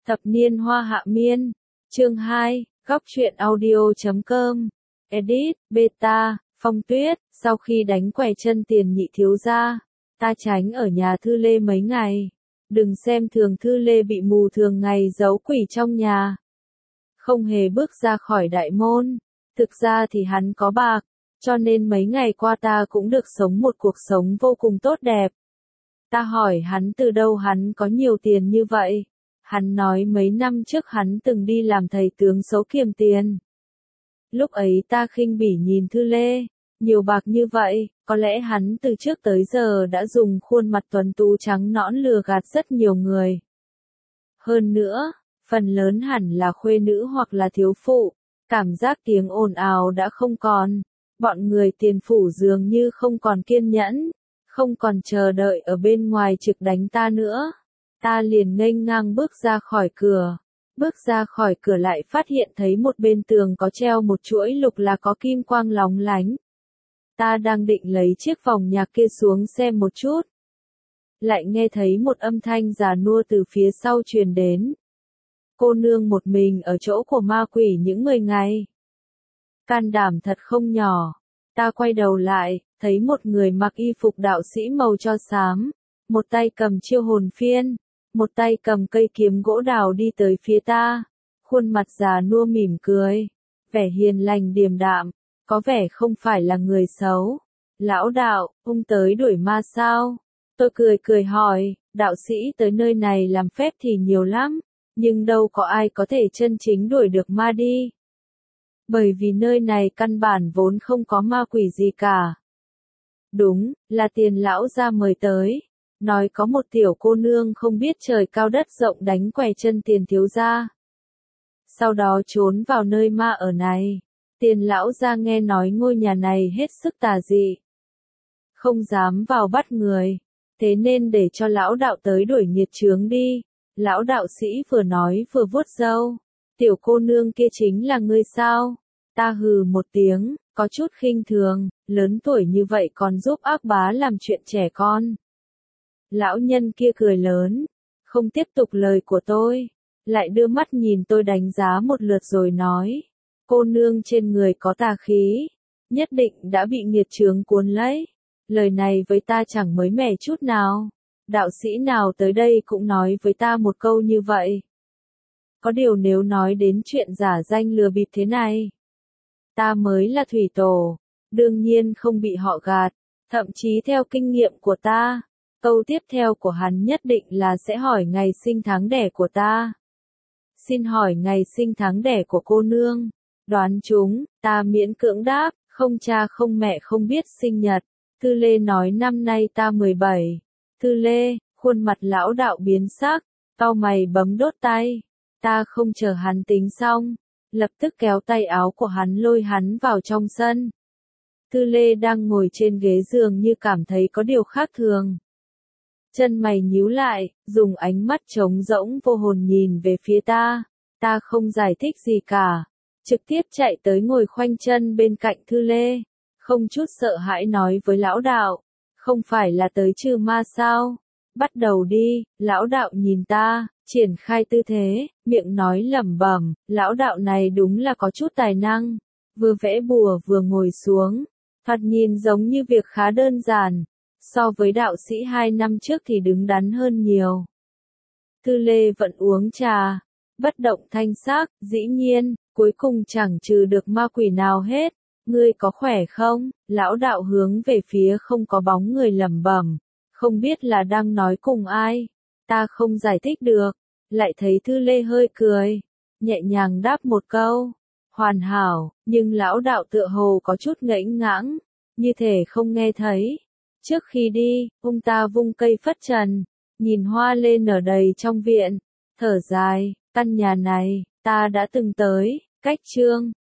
Thập niên hoa hạ miên. Chương 2, góc truyện audio.com. Edit, beta, Phong Tuyết, sau khi đánh quẻ chân Tiền nhị thiếu gia, ta tránh ở nhà Thư Lê mấy ngày. Đừng xem thường Thư Lê bị mù thường ngày giấu quỷ trong nhà. Không hề bước ra khỏi đại môn. Thực ra thì hắn có bạc, cho nên mấy ngày qua ta cũng được sống một cuộc sống vô cùng tốt đẹp. Ta hỏi hắn từ đâu hắn có nhiều tiền như vậy. Hắn nói mấy năm trước hắn từng đi làm thầy tướng xấu kiềm tiền. Lúc ấy ta khinh bỉ nhìn Thư Lê, nhiều bạc như vậy, có lẽ hắn từ trước tới giờ đã dùng khuôn mặt tuấn tú trắng nõn lừa gạt rất nhiều người. Hơn nữa, phần lớn hẳn là khuê nữ hoặc là thiếu phụ, cảm giác tiếng ồn ào đã không còn, bọn người Tiền phủ dường như không còn kiên nhẫn, không còn chờ đợi ở bên ngoài trực đánh ta nữa. Ta liền nghênh ngang bước ra khỏi cửa. Bước ra khỏi cửa lại phát hiện thấy một bên tường có treo một chuỗi lục là có kim quang lóng lánh. Ta đang định lấy chiếc vòng nhạc kia xuống xem một chút. Lại nghe thấy một âm thanh già nua từ phía sau truyền đến. Cô nương một mình ở chỗ của ma quỷ những 10 ngày. Can đảm thật không nhỏ. Ta quay đầu lại, thấy một người mặc y phục đạo sĩ màu tro xám, một tay cầm chiêu hồn phiên, một tay cầm cây kiếm gỗ đào đi tới phía ta, khuôn mặt già nua mỉm cười, vẻ hiền lành điềm đạm, có vẻ không phải là người xấu. Lão đạo, ông tới đuổi ma sao? Tôi cười hỏi, đạo sĩ tới nơi này làm phép thì nhiều lắm, nhưng đâu có ai có thể chân chính đuổi được ma đi. Bởi vì nơi này căn bản vốn không có ma quỷ gì cả. Đúng, là Tiền lão gia mời tới. Nói có một tiểu cô nương không biết trời cao đất rộng đánh quẻ chân Tiền thiếu gia. Sau đó trốn vào nơi ma ở này. Tiền lão gia nghe nói ngôi nhà này hết sức tà dị. Không dám vào bắt người. Thế nên để cho lão đạo tới đuổi nghiệt chướng đi. Lão đạo sĩ vừa nói vừa vuốt râu. Tiểu cô nương kia chính là ngươi sao? Ta hừ một tiếng, có chút khinh thường, lớn tuổi như vậy còn giúp ác bá làm chuyện trẻ con. Lão nhân kia cười lớn, không tiếp tục lời của tôi, lại đưa mắt nhìn tôi đánh giá một lượt rồi nói, cô nương trên người có tà khí, nhất định đã bị nghiệt chướng cuốn lấy. Lời này với ta chẳng mới mẻ chút nào, đạo sĩ nào tới đây cũng nói với ta một câu như vậy. Có điều nếu nói đến chuyện giả danh lừa bịp thế này, ta mới là thủy tổ, đương nhiên không bị họ gạt, thậm chí theo kinh nghiệm của ta. Câu tiếp theo của hắn nhất định là sẽ hỏi ngày sinh tháng đẻ của ta. Xin hỏi ngày sinh tháng đẻ của cô nương. Đoán chúng, ta miễn cưỡng đáp, không cha không mẹ không biết sinh nhật. Thư Lê nói năm nay ta 17. Thư Lê, khuôn mặt lão đạo biến sắc, cau mày bấm đốt tay. Ta không chờ hắn tính xong, lập tức kéo tay áo của hắn lôi hắn vào trong sân. Thư Lê đang ngồi trên ghế giường như cảm thấy có điều khác thường. Chân mày nhíu lại, dùng ánh mắt trống rỗng vô hồn nhìn về phía ta. Ta không giải thích gì cả. Trực tiếp chạy tới ngồi khoanh chân bên cạnh Thư Lê. Không chút sợ hãi nói với lão đạo. Không phải là tới trừ ma sao? Bắt đầu đi, lão đạo nhìn ta, triển khai tư thế, miệng nói lẩm bẩm. Lão đạo này đúng là có chút tài năng. Vừa vẽ bùa vừa ngồi xuống. Thoạt nhìn giống như việc khá đơn giản. So với đạo sĩ 2 năm trước thì đứng đắn hơn nhiều. Thư Lê vẫn uống trà, bất động thanh sắc, dĩ nhiên, cuối cùng chẳng trừ được ma quỷ nào hết. Ngươi có khỏe không? Lão đạo hướng về phía không có bóng người lẩm bẩm, không biết là đang nói cùng ai. Ta không giải thích được, lại thấy Thư Lê hơi cười, nhẹ nhàng đáp một câu, hoàn hảo, nhưng lão đạo tựa hồ có chút ngẫy ngãng, như thể không nghe thấy. Trước khi đi, ông ta vung cây phất trần, nhìn hoa lê nở đầy trong viện, thở dài, căn nhà này, ta đã từng tới, cách chương.